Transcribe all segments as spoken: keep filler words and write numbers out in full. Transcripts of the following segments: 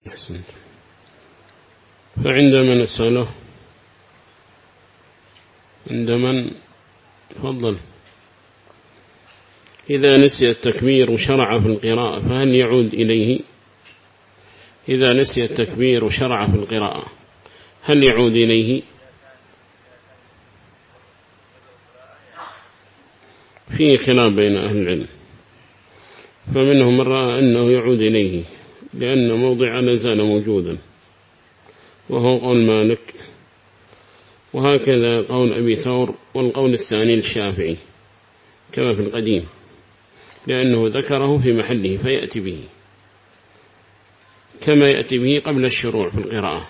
أحسن. فعندما نسأله عند من فضل إذا نسي التكبير وشرع في القراءة فهل يعود إليه؟ إذا نسي التكبير وشرع في القراءة هل يعود إليه؟ فيه خلاف بين أهل العلم، فمنهم من رأى أنه يعود إليه لأن موضع لا زال موجودا وهو قول مالك، وهكذا قول أبي ثور، والقول الثاني الشافعي كما في القديم لأنه ذكره في محله فيأتي به كما يأتي به قبل الشروع في القراءة،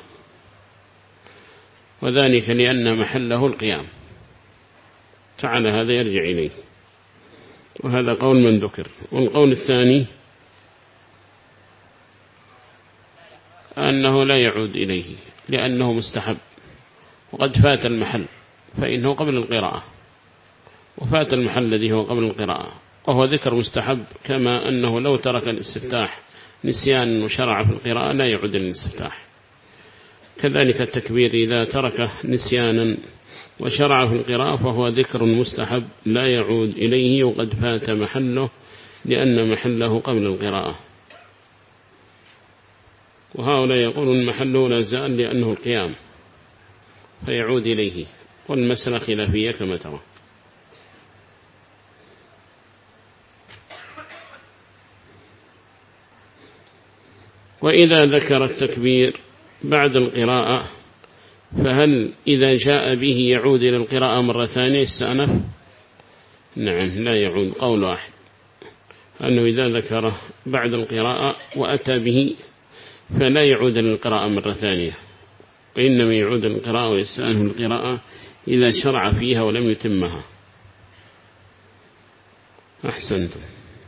وذلك لأن محله القيام، فعلى هذا يرجع إليه، وهذا قول من ذكر. والقول الثاني أنه لا يعود إليه لأنه مستحب وقد فات المحل، فإنه قبل القراءة وفات المحل الذي هو قبل القراءة، وهو ذكر مستحب، كما أنه لو ترك الاستفتاح نسيان وشرع في القراءة لا يعود للاستفتاح. كذلك التكبير إذا ترك نسيانا وشرع في القراءة فهو ذكر مستحب لا يعود إليه وقد فات محله لأن محله قبل القراءة. وهؤلاء يقولون محله لا زال لأنه القيام فيعود إليه، والمسألة خلافية كما ترى. وإذا ذكر التكبير بعد القراءة فهل إذا جاء به يعود إلى القراءة مرة ثانية استأنف؟ نعم لا يعود، قول واحد أنه إذا ذكره بعد القراءة وأتى به فلا يعود للقراءة مرة ثانية، وإنما يعود للقراءة ويستأنف القراءة إذا شرع فيها ولم يتمها. أحسنتم.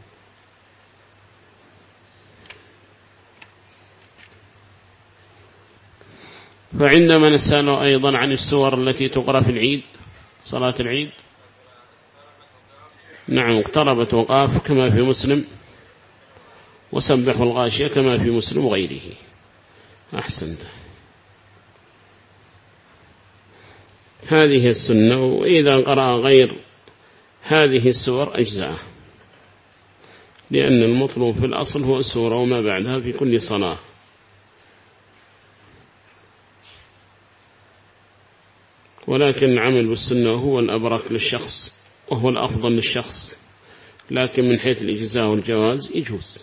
فعندما نسأله أيضا عن السور التي تقرأ في العيد، صلاة العيد، نعم اقتربت وقاف كما في مسلم، وسبح الغاشية كما في مسلم وغيره. أحسنت. هذه السنة، وإذا قرأ غير هذه السور أجزاء، لأن المطلوب في الأصل هو السورة وما بعدها في كل صلاة. ولكن العمل بالسنة هو الأبرك للشخص وهو الأفضل للشخص، لكن من حيث الإجزاء والجواز يجوز.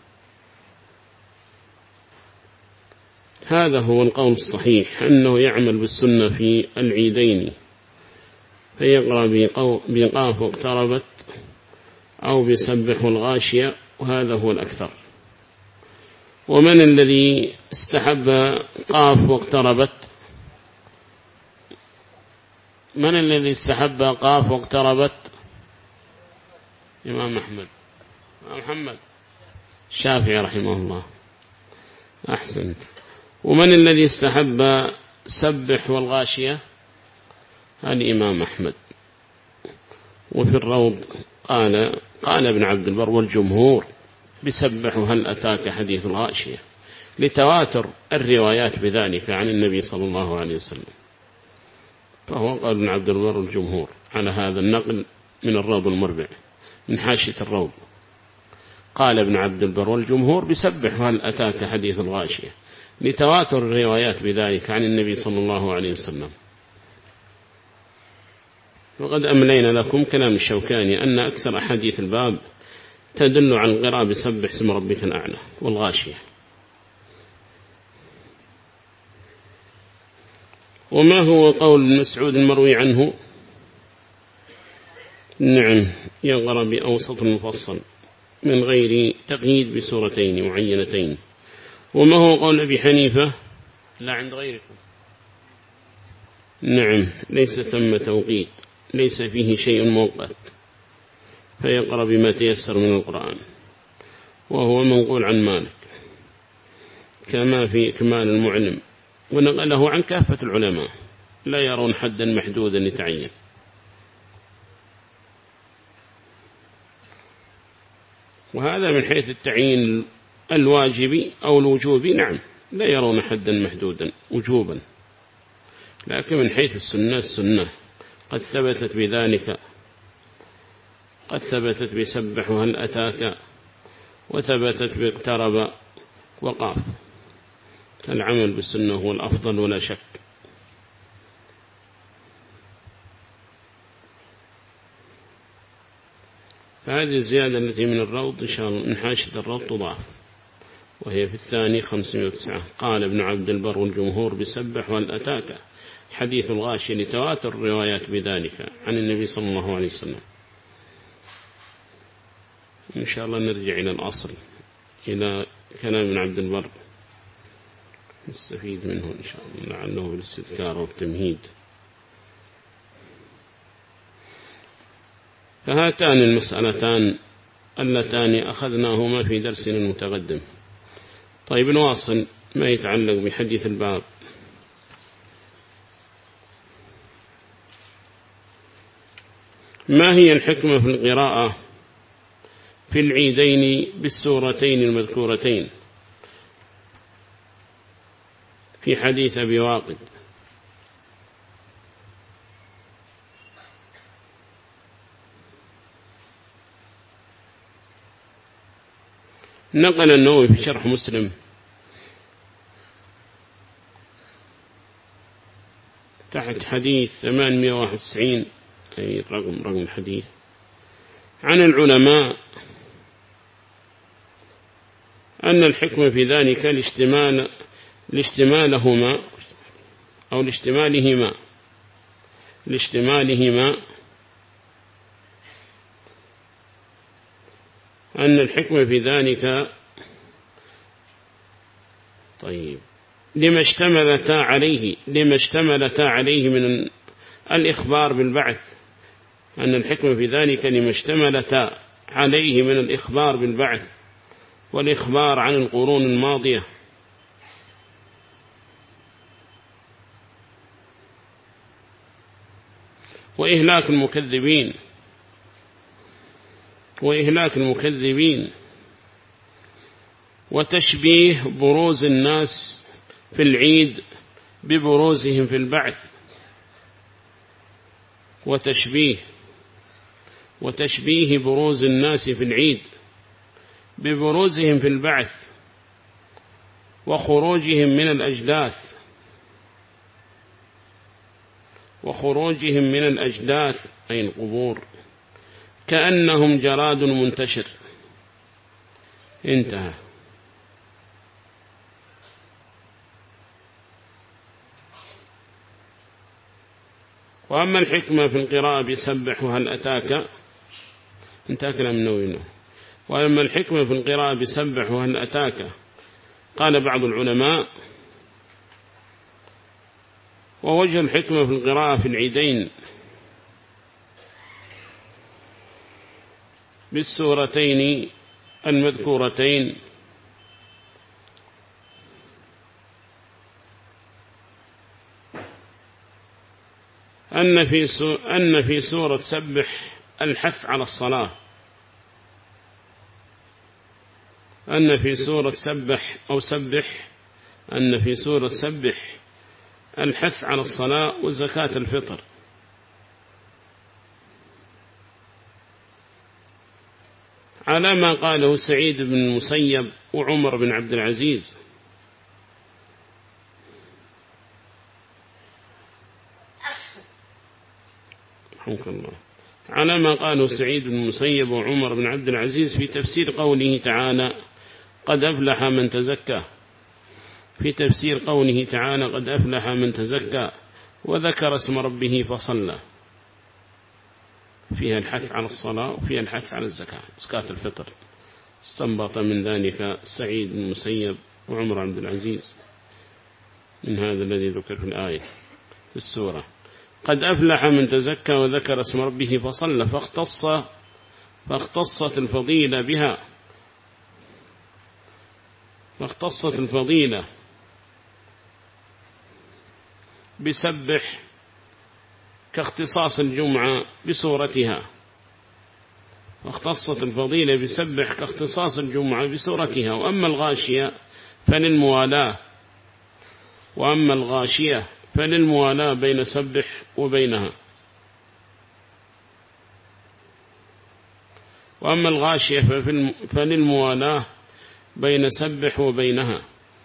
هذا هو القول الصحيح، أنه يعمل بالسنة في العيدين، فيقرأ بقاف واقتربت أو بسبح الغاشية، وهذا هو الأكثر. ومن الذي استحب قاف واقتربت؟ من الذي استحب قاف واقتربت؟ إمام أحمد محمد الشافعي رحمه الله. أحسنت. ومن الذي استحب سبح والغاشية؟ الإمام أحمد. وفي الروض قال قال ابن عبد البر والجمهور بسبح هل أتاك حديث الغاشية، لتواتر الروايات بذلك عن النبي صلى الله عليه وسلم، فهو قال ابن عبد البر والجمهور على هذا النقل من الروض المربع من حاشية الروض. قال ابن عبد البر والجمهور بسبح هل أتاك حديث الغاشية، لتواتر الروايات بذلك عن النبي صلى الله عليه وسلم. وقد أملينا لكم كلام الشوكاني أن أكثر أحاديث الباب تدل على القراءة بسبح اسم ربك الأعلى والغاشية. وما هو قول مسعود المروي عنه؟ نعم يقرأ بأوسط المفصل من غير تقييد بسورتين معينتين. وما هو قول أبي حنيفة؟ لا عند غيركم. نعم ليس ثم توقيت، ليس فيه شيء موقت، فيقرأ بما تيسر من القرآن، وهو منقول عن مالك كما في إكمال المعلم، ونقله عن كافة العلماء لا يرون حدا محدودا يتعين. وهذا من حيث التعيين الواجبي أو الوجوبي، نعم لا يرون حدا محدودا وجوبا، لكن من حيث السنة السنة قد ثبتت بذلك، قد ثبتت بسبح وهل أتاك، وثبتت باقترب وقاف. العمل بالسنة هو الأفضل ولا شك. فهذه الزيادة التي من الروض إن شاء الله من حاشية الروض تضاف، وهي في الثاني خمسمائة وتسعة. قال ابن عبد البر والجمهور بسبح وهل أتاك حديث الغاشي لتواتر الروايات بذلك عن النبي صلى الله عليه وسلم. إن شاء الله نرجع إلى الأصل، إلى كلام ابن عبد البر نستفيد منه إن شاء الله، لعله بالاستذكار والتمهيد. فهاتان المسألتان اللتان أخذناهما في درسنا المتقدم. طيب نواصل ما يتعلق بحديث الباب. ما هي الحكمة في القراءة في العيدين بالسورتين المذكورتين في حديث أبي واقد؟ نقل النووي في شرح مسلم تحت حديث ثمانمائة وواحد وتسعين، أي رقم رقم الحديث، عن العلماء أن الحكمة في ذلك الاشتمال لاشتمالهما أو لاشتمالهما لاشتمالهما أن الحكمة في ذلك طيب لما اشتملتا عليه لما اشتملتا عليه من الإخبار بالبعث، أن الحكمة في ذلك لما اشتملتا عليه من الإخبار بالبعث والإخبار عن القرون الماضية، وإهلاك المكذبين وإهلاك المكذبين وتشبيه بروز الناس في العيد ببروزهم في البعث، وتشبيه وتشبيه بروز الناس في العيد ببروزهم في البعث وخروجهم من الأجداث وخروجهم من الأجداث أي القبور كأنهم جراد منتشر. انتهى. وأما الحكمة في القراءة بسبح وهل أتاك، انتهى كلام النووي. وأما الحكمة في القراءة بسبح وهل أتاك، قال بعض العلماء: ووجه الحكمة في القراءة في العيدين بالسورتين المذكورتين أن في أن في سورة سبح الحث على الصلاة، أن في سورة سبح أو سبح أن في سورة سبح الحث على الصلاة وزكاة الفطر، على ما قاله سعيد بن المسيب وعمر بن عبد العزيز. رحمك الله. على ما قاله سعيد بن المسيب وعمر بن عبد العزيز في تفسير قوله تعالى: قد أفلح من تزكى، في تفسير قوله تعالى: قد أفلح من تزكى وذكر اسم ربه فصلى، فيها الحث على الصلاة وفيها الحث على الزكاة زكاة الفطر. استنبط من ذلك سعيد بن المسيب وعمر عبد العزيز من هذا الذي ذكر في الآية في السورة: قد أفلح من تزكى وذكر اسم ربه فصلى، فاختص فاختصت الفضيلة بها فاختصت الفضيلة بسبح كاختصاص الجمعة بسورتها، واختصت الفضيلة بسبح كاختصاص الجمعة بسورتها. وأما الغاشية فللموالاة وأما الغاشية فللموالاة بين سبح وبينها. وأما الغاشية فللموالاة بين سبح وبينها،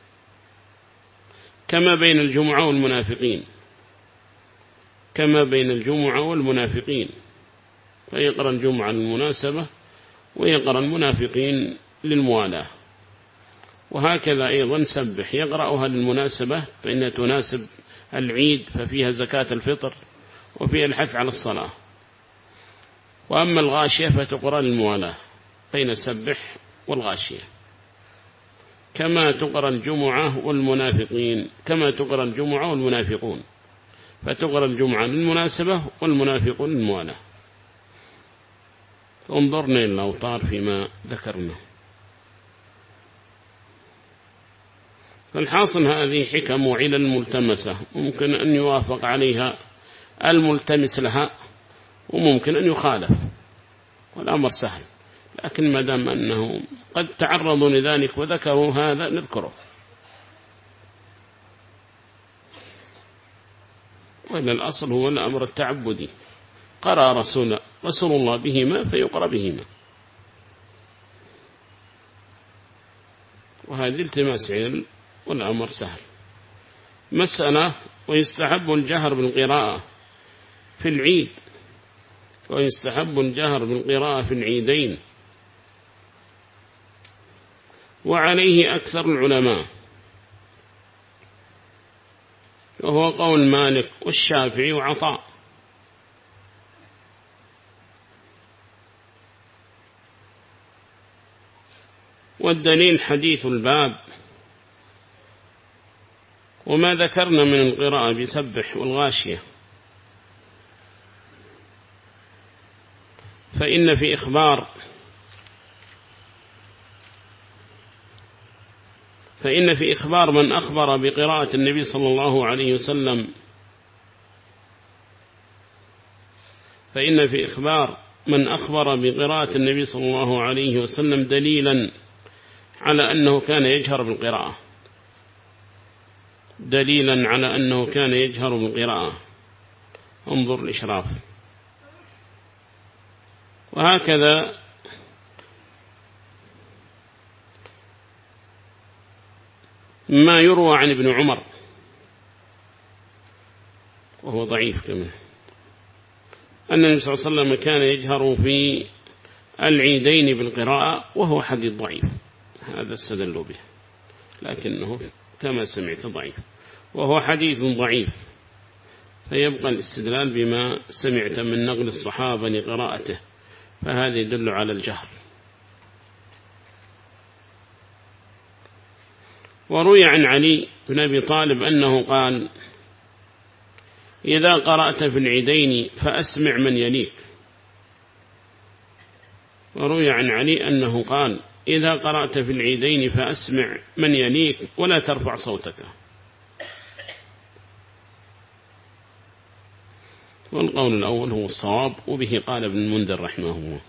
كما بين الجمعة والمنافقين، كما بين الجمعة والمنافقين، فيقرأ الجمعة للمناسبة ويقرأ المنافقين للموالاة. وهكذا أيضا سبح يقرأها للمناسبة فإنها تناسب العيد ففيها زكاة الفطر وفيها الحث على الصلاة. وأما الغاشية فتقرأ للموالاة بين سبح والغاشية، كما تقرأ الجمعة والمنافقين، كما تقرأ الجمعة والمنافقون، فتقرأ الجمعة للمناسبة والمنافقون للموالاة. انظرنا إلى الأوتار فيما ذكرنا. فالحاصل هذه حكم وعلل ملتمسة، ممكن أن يوافق عليها الملتمس لها وممكن أن يخالف، والأمر سهل. لكن ما دام أنه قد تعرضوا لذلك وذكروا هذا نذكره، وإن الأصل هو الأمر التعبدي، قرأ رسول, رسول الله بهما فيقرأ بهما، وهذه التماس علم والأمر سهل. مسألة: ويستحب الجهر بالقراءة في العيد، ويستحب الجهر بالقراءة في العيدين، وعليه أكثر العلماء، وهو قول مالك والشافعي وعطاء. والدليل حديث الباب، وما ذكرنا من القراءة بسبح والغاشية، فإن في إخبار فإن في إخبار من أخبر بقراءة النبي صلى الله عليه وسلم فإن في إخبار من أخبر بقراءة النبي صلى الله عليه وسلم دليلا على أنه كان يجهر بالقراءة، دليلا على أنه كان يجهر بالقراءة. انظر الإشراف. وهكذا ما يروى عن ابن عمر وهو ضعيف كمان، أن النبي صلى الله عليه وسلم كان يجهر في العيدين بالقراءة، وهو حديث ضعيف، هذا استدل به، لكنه كما سمعت ضعيف، وهو حديث ضعيف، فيبقى الاستدلال بما سمعت من نقل الصحابة لقراءته، فهذا يدل على الجهر. وروي عن علي بن أبي طالب أنه قال: إذا قرأت في العيدين فأسمع من يليك. وروي عن علي أنه قال: إذا قرأت في العيدين فأسمع من يليك ولا ترفع صوتك. والقول الأول هو الصواب، وبه قال ابن المنذر رحمه الله.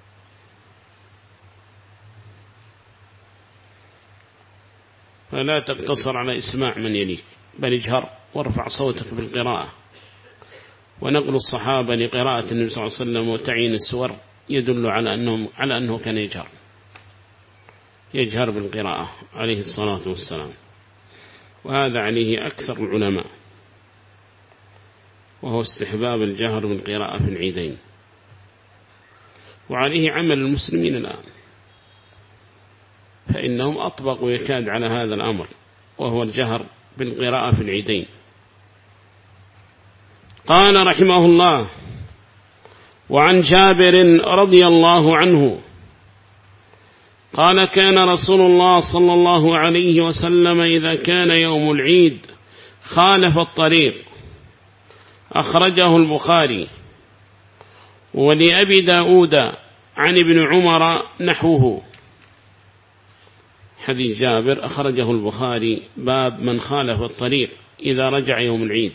فلا تقتصر على إسماع من يليك، بل اجهر وارفع صوتك بالقراءة. ونقل الصحابة لقراءة النبي صلى الله عليه وسلم وتعيين السور يدل على أنه, على أنه كان يجهر يجهر بالقراءة عليه الصلاة والسلام، وهذا عليه أكثر العلماء، وهو استحباب الجهر بالقراءة في العيدين، وعليه عمل المسلمين الآن، فإنهم أطبقوا يكاد على هذا الأمر، وهو الجهر بالقراءة في العيدين. قال رحمه الله: وعن جابر رضي الله عنه قال: كان رسول الله صلى الله عليه وسلم إذا كان يوم العيد خالف الطريق. أخرجه البخاري. ولأبي داود عن ابن عمر نحوه. حديث جابر أخرجه البخاري، باب من خالف الطريق إذا رجع يوم العيد.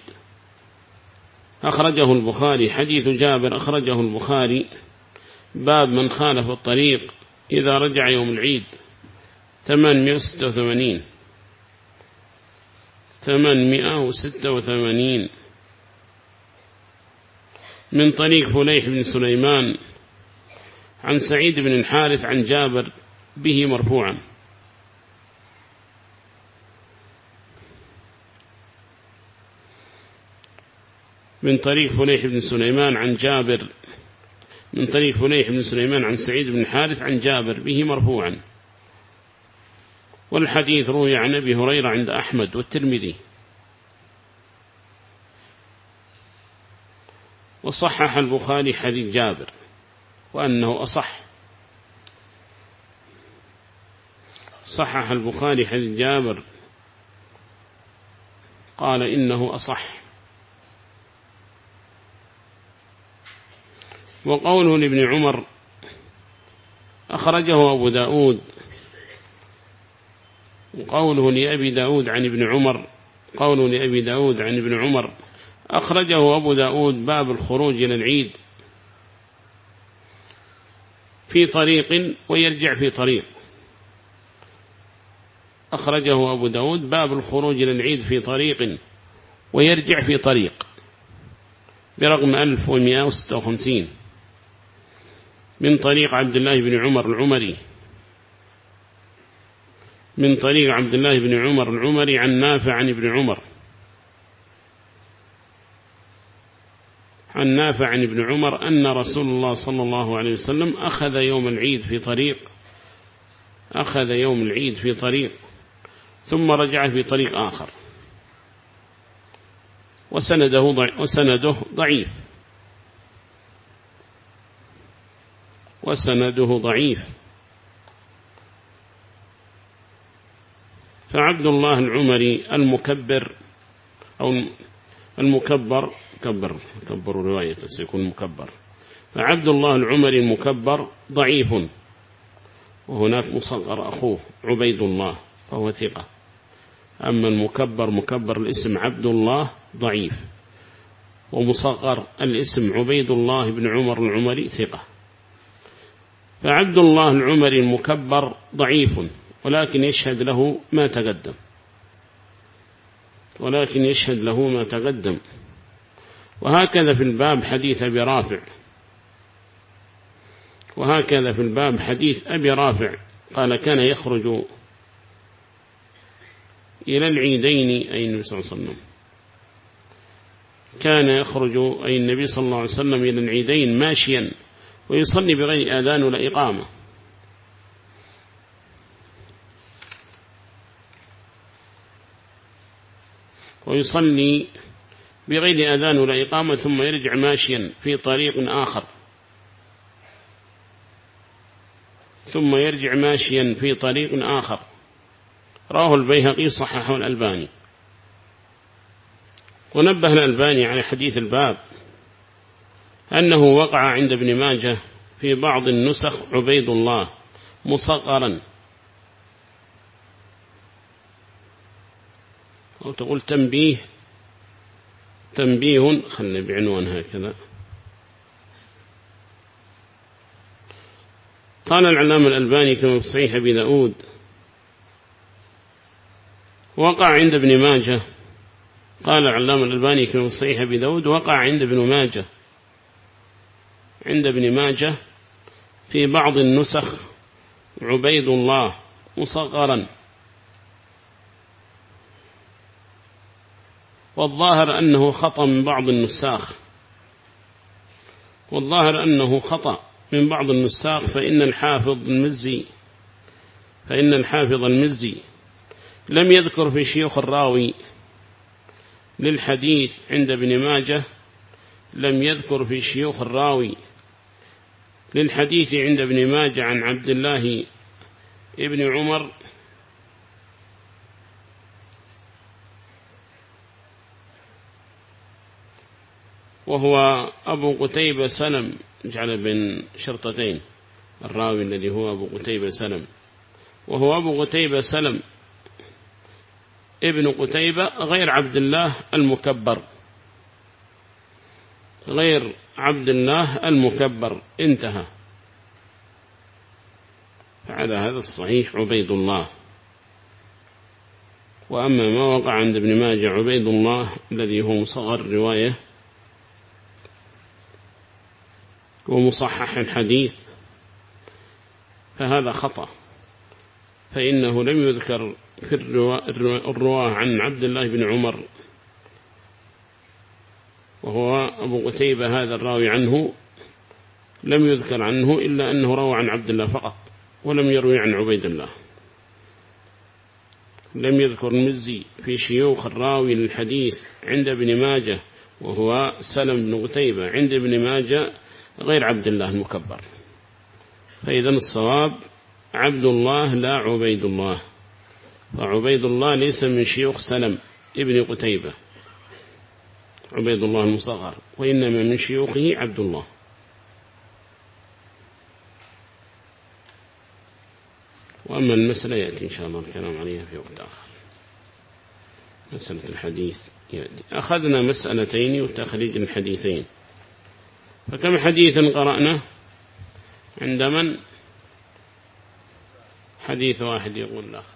أخرجه البخاري. حديث جابر أخرجه البخاري، باب من خالف الطريق إذا رجع يوم العيد، ثمانمائة وستة وثمانين. ثمانمائة وستة وثمانين من طريق فليح بن سليمان عن سعيد بن الحارث عن جابر به مرفوعا. من طريق فليح بن سليمان عن جابر من طريق فليح بن سليمان عن سعيد بن الحارث عن جابر به مرفوعا. والحديث روي عن أبي هريرة عند أحمد والترمذي، وصحح البخاري حديث جابر وأنه أصح. صحح البخاري حديث جابر قال إنه أصح. وقوله لابن عمر أخرجه أبو داود، وقوله لأبي داود عن ابن عمر قوله لأبي داود عن ابن عمر أخرجه أبو داود باب الخروج إلى العيد في طريق ويرجع في طريق. أخرجه أبو داود باب الخروج إلى العيد في طريق ويرجع في طريق برقم ألف ومئة وستة وخمسين من طريق عبد الله بن عمر العمري من طريق عبد الله بن عمر العمري عن نافع عن ابن عمر عن نافع عن ابن عمر أن رسول الله صلى الله عليه وسلم أخذ يوم العيد في طريق أخذ يوم العيد في طريق ثم رجع في طريق آخر، وسنده وسنده ضعيف وسنده ضعيف فعبد الله العمري المكبر أو المكبر كبر كبر رواية سيكون مكبر فعبد الله العمري المكبر ضعيف، وهناك مصغر أخوه عبيد الله فهو ثقة. أما المكبر مكبر الاسم عبد الله ضعيف، ومصغر الاسم عبيد الله بن عمر العمري ثقة. فعبد الله العمري المكبر ضعيف ولكن يشهد له ما تقدم ولكن يشهد له ما تقدم وهكذا في الباب حديث أبي رافع وهكذا في الباب حديث أبي رافع قال كان يخرج إلى العيدين أي النبي صلى الله عليه وسلم كان يخرج أي النبي صلى الله عليه وسلم إلى العيدين ماشيا ويصلي بغير آذان ولا إقامة. ويصلي بغير آذان ولا إقامة ثم يرجع ماشيا في طريق آخر ثم يرجع ماشيا في طريق آخر. رواه البيهقي صححه الألباني. ونبه الألباني على حديث الباب أنه وقع عند ابن ماجه في بعض النسخ عبيد الله مصغرا، أو تقول تنبيه تنبيه خلنا بعنوان هكذا. قال العلامة الألباني كما في صحيح أبي داود وقع عند ابن ماجه. قال العلامة الألباني كما في صحيح أبي داود وقع عند ابن ماجه عند ابن ماجه في بعض النسخ عبيد الله مصغرا، والظاهر أنه خطأ من بعض النساخ والظاهر أنه خطأ من بعض النساخ فإن الحافظ المزي فإن الحافظ المزي لم يذكر في شيوخ الراوي للحديث عند ابن ماجه لم يذكر في شيوخ الراوي للحديث عند ابن ماجه عن عبد الله ابن عمر وهو أبو قتيبة سلم جعل بين شرطتين الراوي الذي هو أبو قتيبة سلم وهو أبو قتيبة سلم ابن قتيبة غير عبد الله المكبر غير عبد الله المكبر انتهى. على هذا الصحيح عبيد الله. وأما ما وقع عند ابن ماجه عبيد الله الذي هو مصغر الرواية ومصحح الحديث فهذا خطأ، فإنه لم يذكر في الرواة عن عبد الله بن عمر، وهو أبو قتيبة هذا الراوي عنه لم يذكر عنه إلا أنه روى عن عبد الله فقط ولم يروي عن عبيد الله. لم يذكر المزي في شيوخ الراوي للحديث عند ابن ماجه وهو سلم بن قتيبة عند ابن ماجه غير عبد الله المكبر، فإذا الصواب عبد الله لا عبيد الله، وعبيد الله ليس من شيوخ سلم ابن قتيبة عبيد الله المصغر، وإنما من شيوخه عبد الله. وأما المسألة يأتي إن شاء الله الكلام عليها في وقت آخر. مسألة الحديث يأتي. أخذنا مسألتين وتخريج الحديثين، فكم حديثا قرأنا عند من؟ حديث واحد يقول له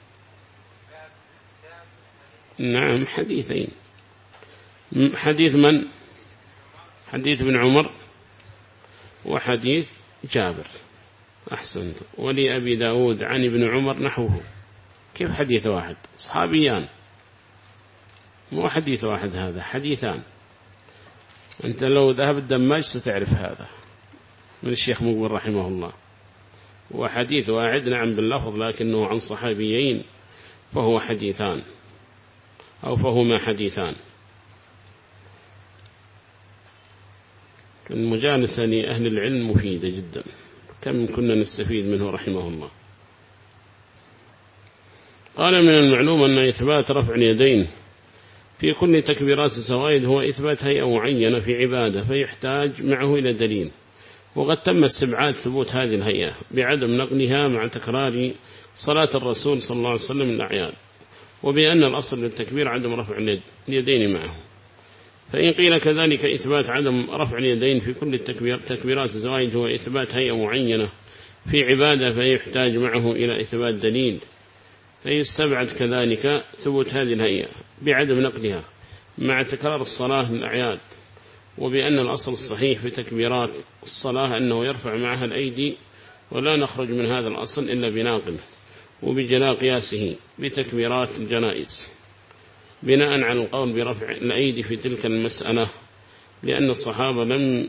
نعم حديثين. حديث من؟ حديث ابن عمر وحديث جابر. أحسنت. ولي أبي داود عن ابن عمر نحوه. كيف حديث واحد؟ صحابيان، مو حديث واحد، هذا حديثان. أنت لو ذهب الدماج ستعرف هذا من الشيخ مقبل رحمه الله. وحديث واحد نعم باللفظ، لكنه عن صحابيين فهو حديثان أو فهما حديثان. المجالسة لأهل العلم مفيدة جدا، كم كنا نستفيد منه رحمه الله. قال من المعلوم أن إثبات رفع اليدين في كل تكبيرات الزوائد هو إثبات هيئة معينة في عبادة، فيحتاج معه إلى دليل، وقد تم استبعاد ثبوت هذه الهيئة بعدم نقلها مع تكرار صلاة الرسول صلى الله عليه وسلم الأعياد، وبأن الأصل للتكبير عدم رفع اليدين معه. فإن قيل كذلك إثبات عدم رفع اليدين في كل التكبير تكبيرات الزوائد هو إثبات هيئة معينة في عبادة، فيحتاج معه إلى إثبات دليل، فيستبعد كذلك ثبوت هذه الهيئة بعدم نقلها مع تكرار الصلاة للأعياد، وبأن الأصل الصحيح في تكبيرات الصلاة أنه يرفع معها الأيدي، ولا نخرج من هذا الأصل إلا بناقل وبجلاء قياسه بتكبيرات الجنائز، بناء على القول برفع الأيدي في تلك المسألة، لأن الصحابة لم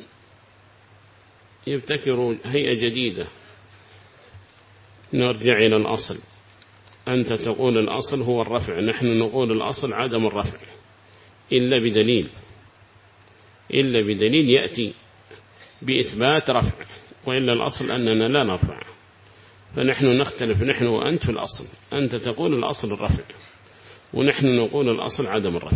يبتكروا هيئة جديدة. نرجع إلى الأصل، أنت تقول الأصل هو الرفع، نحن نقول الأصل عدم الرفع إلا بدليل، إلا بدليل يأتي بإثبات رفع، وإلا الأصل أننا لا نرفع. فنحن نختلف نحن وأنت في الأصل، أنت تقول الأصل الرفع ونحن نقول الأصل عدم الرفع.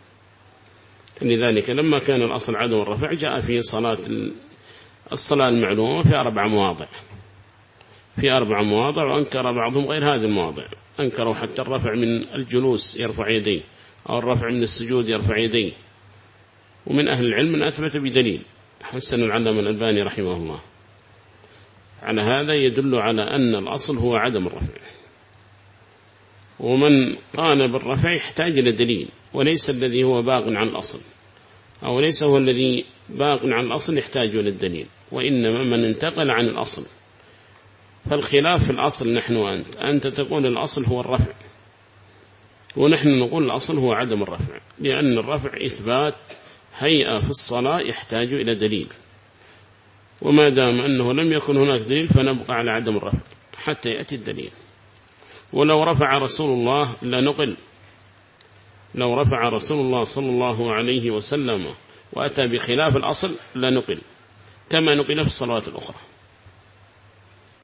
لذلك لما كان الأصل عدم الرفع جاء في صلاة الصلاة المعلومة في أربع مواضع في أربع مواضع وأنكر بعضهم غير هذه المواضع، أنكروا حتى الرفع من الجلوس يرفع يديه، أو الرفع من السجود يرفع يديه. ومن أهل العلم من أثبت بدليل، حسن العلامة الألباني رحمه الله. على هذا يدل على أن الأصل هو عدم الرفع، ومن قال بالرفع يحتاج إلى دليل، وليس الذي هو باق عن الأصل، أو ليس هو الذي باق عن الأصل يحتاج إلى الدليل، وإنما من انتقل عن الأصل. فالخلاف في الأصل نحن وأنت، أنت تقول الأصل هو الرفع ونحن نقول الأصل هو عدم الرفع، لأن الرفع إثبات هيئة في الصلاة يحتاج إلى دليل، وما دام أنه لم يكن هناك دليل فنبقى على عدم الرفع حتى يأتي الدليل. ولو رفع رسول الله لنقل، لو رفع رسول الله صلى الله عليه وسلم وأتى بخلاف الأصل لنقل، كما نقل في الصلوات الأخرى.